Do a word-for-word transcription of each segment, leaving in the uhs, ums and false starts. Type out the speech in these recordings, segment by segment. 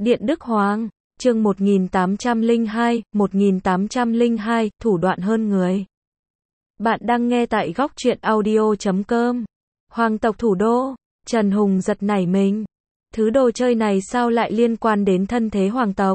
Điện Đức Hoàng, chương một nghìn tám trăm lẻ hai, một nghìn tám trăm lẻ hai, thủ đoạn hơn người. Bạn đang nghe tại góc truyện audio chấm com. Hoàng tộc thủ đô, Trần Hùng giật nảy mình. Thứ đồ chơi này sao lại liên quan đến thân thế hoàng tộc?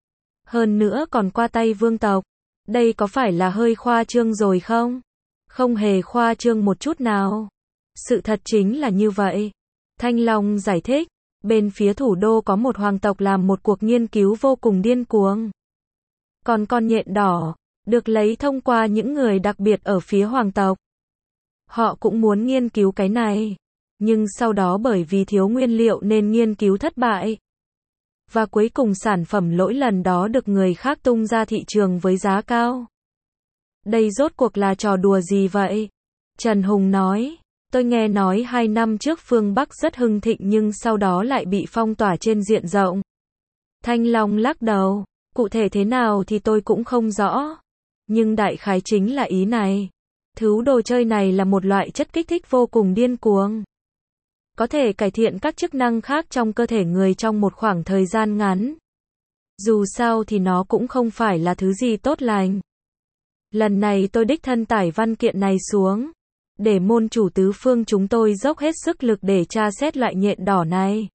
Hơn nữa còn qua tay vương tộc. Đây có phải là hơi khoa trương rồi không? Không hề khoa trương một chút nào. Sự thật chính là như vậy. Thanh Long giải thích, bên phía thủ đô có một hoàng tộc làm một cuộc nghiên cứu vô cùng điên cuồng. Còn con nhện đỏ, được lấy thông qua những người đặc biệt ở phía hoàng tộc. Họ cũng muốn nghiên cứu cái này. Nhưng sau đó bởi vì thiếu nguyên liệu nên nghiên cứu thất bại. Và cuối cùng sản phẩm lỗi lần đó được người khác tung ra thị trường với giá cao. Đây rốt cuộc là trò đùa gì vậy? Trần Hùng nói, tôi nghe nói hai năm trước phương Bắc rất hưng thịnh nhưng sau đó lại bị phong tỏa trên diện rộng. Thanh Long lắc đầu, cụ thể thế nào thì tôi cũng không rõ. Nhưng đại khái chính là ý này. Thứ đồ chơi này là một loại chất kích thích vô cùng điên cuồng. Có thể cải thiện các chức năng khác trong cơ thể người trong một khoảng thời gian ngắn. Dù sao thì nó cũng không phải là thứ gì tốt lành. Lần này tôi đích thân tải văn kiện này xuống. Để môn chủ tứ phương chúng tôi dốc hết sức lực để tra xét loại nhện đỏ này.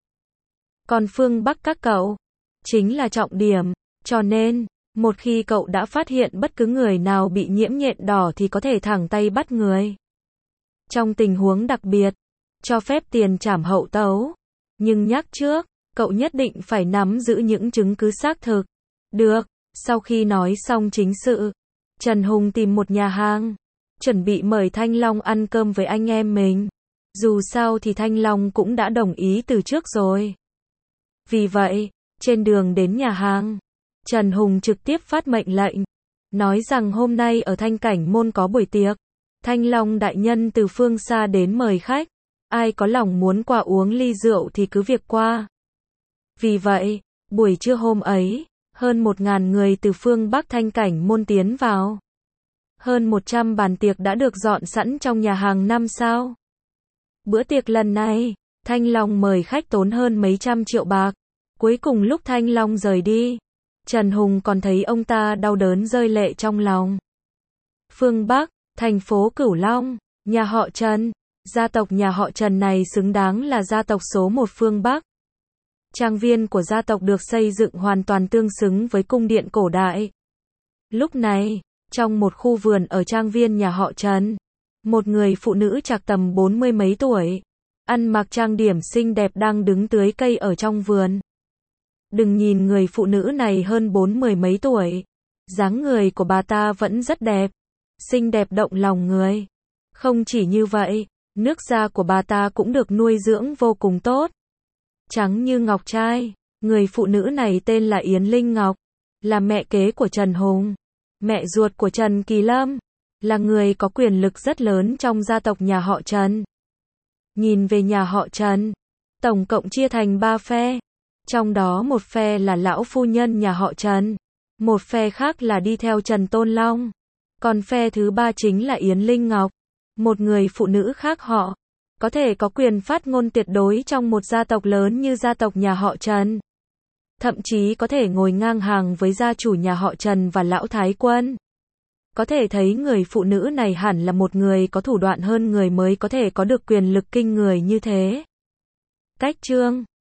Còn phương Bắc các cậu, chính là trọng điểm. Cho nên, một khi cậu đã phát hiện bất cứ người nào bị nhiễm nhện đỏ thì có thể thẳng tay bắt người. Trong tình huống đặc biệt, cho phép tiền trảm hậu tấu. Nhưng nhắc trước, cậu nhất định phải nắm giữ những chứng cứ xác thực. Được, sau khi nói xong chính sự, Trần Hùng tìm một nhà hàng, chuẩn bị mời Thanh Long ăn cơm với anh em mình. Dù sao thì Thanh Long cũng đã đồng ý từ trước rồi. Vì vậy, trên đường đến nhà hàng, Trần Hùng trực tiếp phát mệnh lệnh, nói rằng hôm nay ở Thanh Cảnh Môn có buổi tiệc. Thanh Long đại nhân từ phương xa đến mời khách. Ai có lòng muốn qua uống ly rượu thì cứ việc qua. Vì vậy, buổi trưa hôm ấy, hơn một ngàn người từ phương Bắc Thanh Cảnh Môn tiến vào. Hơn một trăm bàn tiệc đã được dọn sẵn trong nhà hàng năm sao. Bữa tiệc lần này, Thanh Long mời khách tốn hơn mấy trăm triệu bạc. Cuối cùng lúc Thanh Long rời đi, Trần Hùng còn thấy ông ta đau đớn rơi lệ trong lòng. Phương Bắc, thành phố Cửu Long, nhà họ Trần. Gia tộc nhà họ Trần này xứng đáng là gia tộc số một phương Bắc. Trang viên của gia tộc được xây dựng hoàn toàn tương xứng với cung điện cổ đại. Lúc này, trong một khu vườn ở trang viên nhà họ Trần, một người phụ nữ trạc tầm bốn mươi mấy tuổi, ăn mặc trang điểm xinh đẹp đang đứng tưới cây ở trong vườn. Đừng nhìn người phụ nữ này hơn bốn mươi mấy tuổi, dáng người của bà ta vẫn rất đẹp, xinh đẹp động lòng người. Không chỉ như vậy, nước da của bà ta cũng được nuôi dưỡng vô cùng tốt. Trắng như ngọc trai. Người phụ nữ này tên là Yến Linh Ngọc, là mẹ kế của Trần Hùng, mẹ ruột của Trần Kỳ Lâm, là người có quyền lực rất lớn trong gia tộc nhà họ Trần. Nhìn về nhà họ Trần, tổng cộng chia thành ba phe. Trong đó một phe là lão phu nhân nhà họ Trần, một phe khác là đi theo Trần Tôn Long, còn phe thứ ba chính là Yến Linh Ngọc, một người phụ nữ khác họ, có thể có quyền phát ngôn tuyệt đối trong một gia tộc lớn như gia tộc nhà họ Trần. Thậm chí có thể ngồi ngang hàng với gia chủ nhà họ Trần và lão Thái Quân. Có thể thấy người phụ nữ này hẳn là một người có thủ đoạn hơn người mới có thể có được quyền lực kinh người như thế. Cách chương